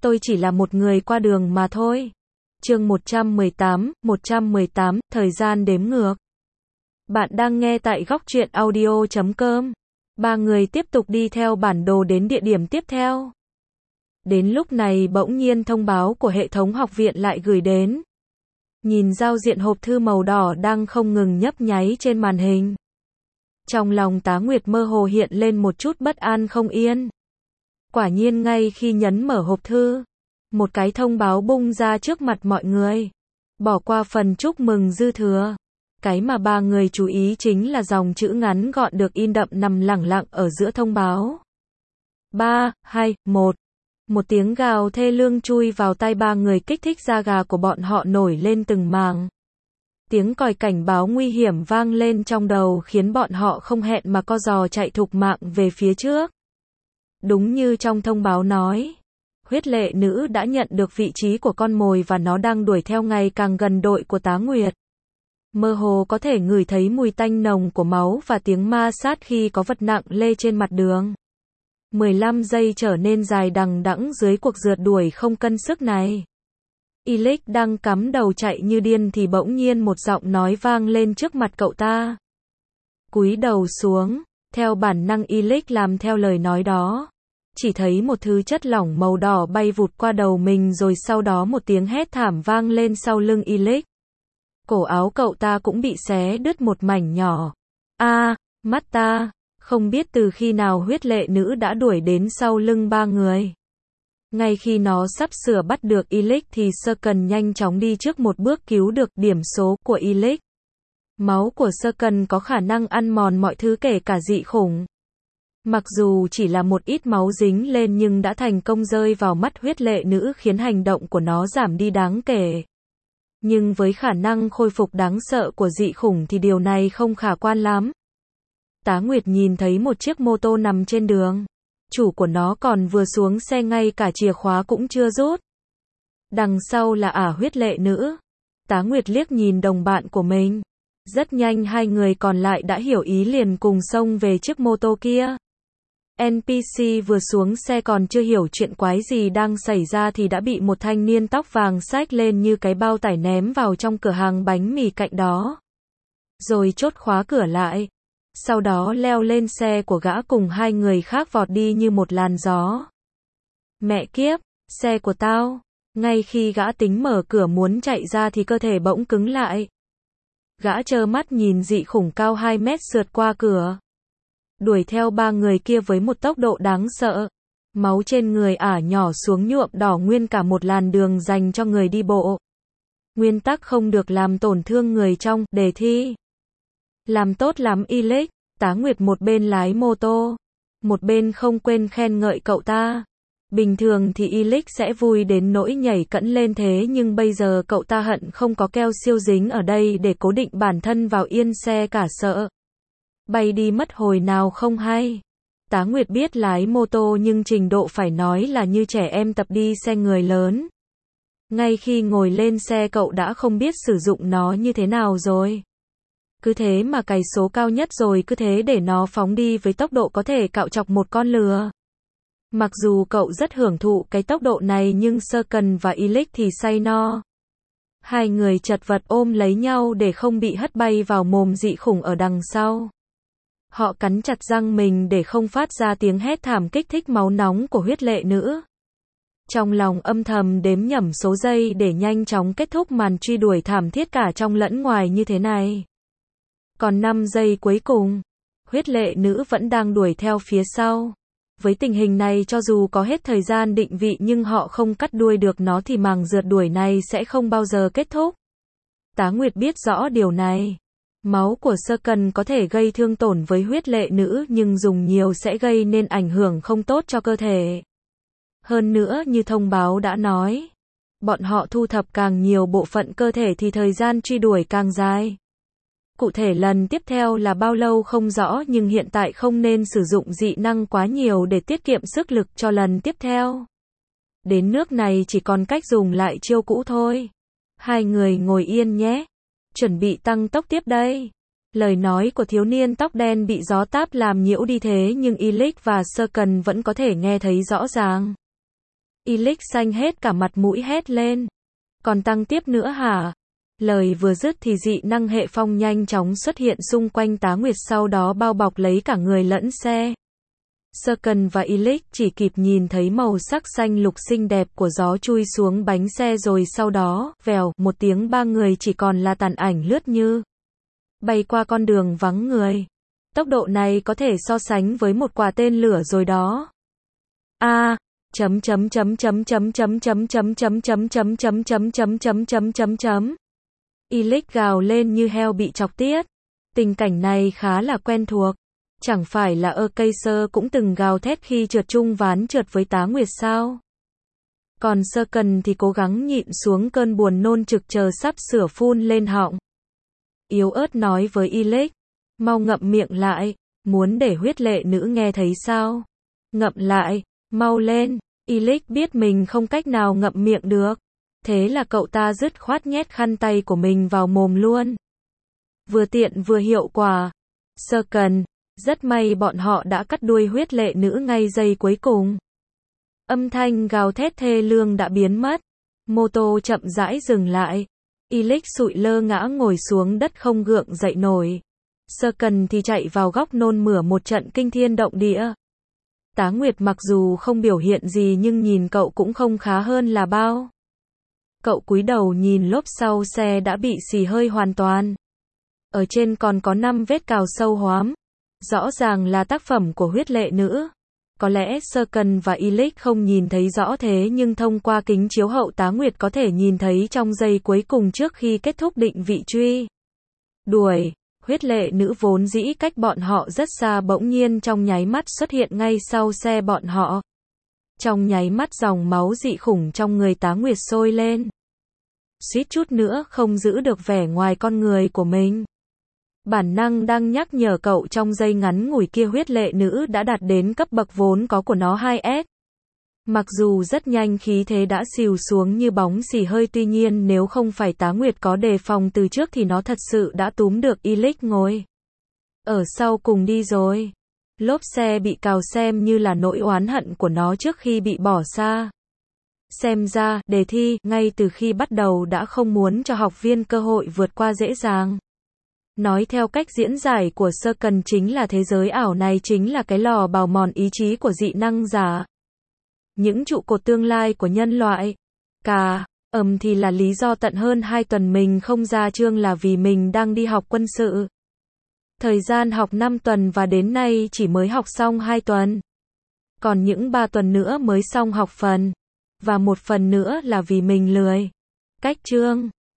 tôi chỉ là một người qua đường mà thôi. Chương 118, thời gian đếm ngược. Bạn đang nghe tại góc truyện audio.com. Ba người tiếp tục đi theo bản đồ đến địa điểm tiếp theo. Đến lúc này bỗng nhiên thông báo của hệ thống học viện lại gửi đến. Nhìn giao diện hộp thư màu đỏ đang không ngừng nhấp nháy trên màn hình. Trong lòng Tá Nguyệt mơ hồ hiện lên một chút bất an không yên. Quả nhiên ngay khi nhấn mở hộp thư, một cái thông báo bung ra trước mặt mọi người. Bỏ qua phần chúc mừng dư thừa. Cái mà ba người chú ý chính là dòng chữ ngắn gọn được in đậm nằm lẳng lặng ở giữa thông báo. 3, 2, 1. Một tiếng gào thê lương chui vào tai ba người, kích thích da gà của bọn họ nổi lên từng màng. Tiếng còi cảnh báo nguy hiểm vang lên trong đầu khiến bọn họ không hẹn mà co giò chạy thục mạng về phía trước. Đúng như trong thông báo nói, huyết lệ nữ đã nhận được vị trí của con mồi và nó đang đuổi theo ngày càng gần đội của Tá Nguyệt. Mơ hồ có thể ngửi thấy mùi tanh nồng của máu và tiếng ma sát khi có vật nặng lê trên mặt đường. 15 giây trở nên dài đằng đẵng dưới cuộc rượt đuổi không cân sức này. Illich đang cắm đầu chạy như điên thì bỗng nhiên một giọng nói vang lên trước mặt cậu ta. Cúi đầu xuống, theo bản năng Illich làm theo lời nói đó. Chỉ thấy một thứ chất lỏng màu đỏ bay vụt qua đầu mình, rồi sau đó một tiếng hét thảm vang lên sau lưng Illich. Cổ áo cậu ta cũng bị xé đứt một mảnh nhỏ. Mắt ta, không biết từ khi nào huyết lệ nữ đã đuổi đến sau lưng ba người. Ngay khi nó sắp sửa bắt được Illich thì Serkan nhanh chóng đi trước một bước cứu được điểm số của Illich. Máu của Serkan có khả năng ăn mòn mọi thứ kể cả dị khủng. Mặc dù chỉ là một ít máu dính lên nhưng đã thành công rơi vào mắt huyết lệ nữ khiến hành động của nó giảm đi đáng kể. Nhưng với khả năng khôi phục đáng sợ của dị khủng thì điều này không khả quan lắm. Tá Nguyệt nhìn thấy một chiếc mô tô nằm trên đường. Chủ của nó còn vừa xuống xe, ngay cả chìa khóa cũng chưa rút. Đằng sau là huyết lệ nữ. Tá Nguyệt liếc nhìn đồng bạn của mình. Rất nhanh hai người còn lại đã hiểu ý, liền cùng xông về chiếc mô tô kia. NPC vừa xuống xe còn chưa hiểu chuyện quái gì đang xảy ra thì đã bị một thanh niên tóc vàng xách lên như cái bao tải ném vào trong cửa hàng bánh mì cạnh đó. Rồi chốt khóa cửa lại. Sau đó leo lên xe của gã cùng hai người khác vọt đi như một làn gió. Mẹ kiếp, xe của tao. Ngay khi gã tính mở cửa muốn chạy ra thì cơ thể bỗng cứng lại. Gã trơ mắt nhìn dị khủng cao 2 mét sượt qua cửa. Đuổi theo ba người kia với một tốc độ đáng sợ. Máu trên người nhỏ xuống nhuộm đỏ nguyên cả một làn đường dành cho người đi bộ. Nguyên tắc không được làm tổn thương người trong đề thi. Làm tốt lắm Illich. Tá Nguyệt một bên lái mô tô, một bên không quên khen ngợi cậu ta. Bình thường thì Illich sẽ vui đến nỗi nhảy cẫng lên, thế nhưng bây giờ cậu ta hận không có keo siêu dính ở đây để cố định bản thân vào yên xe cả sợ bay đi mất hồi nào không hay. Tá Nguyệt biết lái mô tô nhưng trình độ phải nói là như trẻ em tập đi xe người lớn. Ngay khi ngồi lên xe cậu đã không biết sử dụng nó như thế nào rồi. Cứ thế mà cày số cao nhất rồi cứ thế để nó phóng đi với tốc độ có thể cạo chọc một con lừa. Mặc dù cậu rất hưởng thụ cái tốc độ này nhưng Serkan và Illich thì say no. Hai người chật vật ôm lấy nhau để không bị hất bay vào mồm dị khủng ở đằng sau. Họ cắn chặt răng mình để không phát ra tiếng hét thảm kích thích máu nóng của huyết lệ nữ. Trong lòng âm thầm đếm nhẩm số giây để nhanh chóng kết thúc màn truy đuổi thảm thiết cả trong lẫn ngoài như thế này. Còn 5 giây cuối cùng, huyết lệ nữ vẫn đang đuổi theo phía sau. Với tình hình này cho dù có hết thời gian định vị nhưng họ không cắt đuôi được nó thì màn rượt đuổi này sẽ không bao giờ kết thúc. Tá Nguyệt biết rõ điều này. Máu của Serkan có thể gây thương tổn với huyết lệ nữ nhưng dùng nhiều sẽ gây nên ảnh hưởng không tốt cho cơ thể. Hơn nữa như thông báo đã nói, bọn họ thu thập càng nhiều bộ phận cơ thể thì thời gian truy đuổi càng dài. Cụ thể lần tiếp theo là bao lâu không rõ nhưng hiện tại không nên sử dụng dị năng quá nhiều để tiết kiệm sức lực cho lần tiếp theo. Đến nước này chỉ còn cách dùng lại chiêu cũ thôi. Hai người ngồi yên nhé. Chuẩn bị tăng tốc tiếp đây. Lời nói của thiếu niên tóc đen bị gió táp làm nhiễu đi thế nhưng Illich và Serkan vẫn có thể nghe thấy rõ ràng. Illich xanh hết cả mặt mũi hét lên. Còn tăng tiếp nữa hả? Lời vừa dứt thì dị năng hệ phong nhanh chóng xuất hiện xung quanh Tá Nguyệt, sau đó bao bọc lấy cả người lẫn xe. Serkan và Illich chỉ kịp nhìn thấy màu sắc xanh lục xinh đẹp của gió chui xuống bánh xe, rồi sau đó, vèo, một tiếng, ba người chỉ còn là tàn ảnh lướt như bay qua con đường vắng người. Tốc độ này có thể so sánh với một quả tên lửa rồi đó. A chấm chấm chấm chấm chấm chấm chấm chấm chấm chấm chấm chấm chấm chấm chấm chấm chấm chấm. Illich gào lên như heo bị chọc tiết. Tình cảnh này khá là quen thuộc. Chẳng phải là Kaiser cũng từng gào thét khi trượt chung ván trượt với Tá Nguyệt sao? Còn Serkan thì cố gắng nhịn xuống cơn buồn nôn trực chờ sắp sửa phun lên họng. Yếu ớt nói với Illich, mau ngậm miệng lại, muốn để huyết lệ nữ nghe thấy sao? Ngậm lại, mau lên. Illich biết mình không cách nào ngậm miệng được. Thế là cậu ta dứt khoát nhét khăn tay của mình vào mồm luôn. Vừa tiện vừa hiệu quả. Serkan, rất may bọn họ đã cắt đuôi huyết lệ nữ ngay giây cuối cùng. Âm thanh gào thét thê lương đã biến mất. Mô tô chậm rãi dừng lại. Illich sụi lơ ngã ngồi xuống đất không gượng dậy nổi. Serkan thì chạy vào góc nôn mửa một trận kinh thiên động địa. Tá Nguyệt mặc dù không biểu hiện gì nhưng nhìn cậu cũng không khá hơn là bao. Cậu cúi đầu nhìn lốp sau xe đã bị xì hơi hoàn toàn. Ở trên còn có 5 vết cào sâu hoắm. Rõ ràng là tác phẩm của huyết lệ nữ. Có lẽ Serkan và Illich không nhìn thấy rõ, thế nhưng thông qua kính chiếu hậu Tá Nguyệt có thể nhìn thấy trong giây cuối cùng trước khi kết thúc định vị truy đuổi. Huyết lệ nữ vốn dĩ cách bọn họ rất xa bỗng nhiên trong nháy mắt xuất hiện ngay sau xe bọn họ. Trong nháy mắt dòng máu dị khủng trong người Tá Nguyệt sôi lên. Suýt chút nữa không giữ được vẻ ngoài con người của mình. Bản năng đang nhắc nhở cậu trong giây ngắn ngủi kia huyết lệ nữ đã đạt đến cấp bậc vốn có của nó 2S. Mặc dù rất nhanh khí thế đã xìu xuống như bóng xì hơi, tuy nhiên nếu không phải Tá Nguyệt có đề phòng từ trước thì nó thật sự đã túm được Illich ngồi ở sau cùng đi rồi. Lốp xe bị cào xem như là nỗi oán hận của nó trước khi bị bỏ xa. Xem ra, đề thi, ngay từ khi bắt đầu đã không muốn cho học viên cơ hội vượt qua dễ dàng. Nói theo cách diễn giải của Serkan chính là thế giới ảo này chính là cái lò bào mòn ý chí của dị năng giả. Những trụ cột tương lai của nhân loại. Thì là lý do tận hơn 2 tuần mình không ra trường là vì mình đang đi học quân sự. Thời gian học 5 tuần và đến nay chỉ mới học xong 2 tuần. Còn những 3 tuần nữa mới xong học phần. Và một phần nữa là vì mình lười cách chương.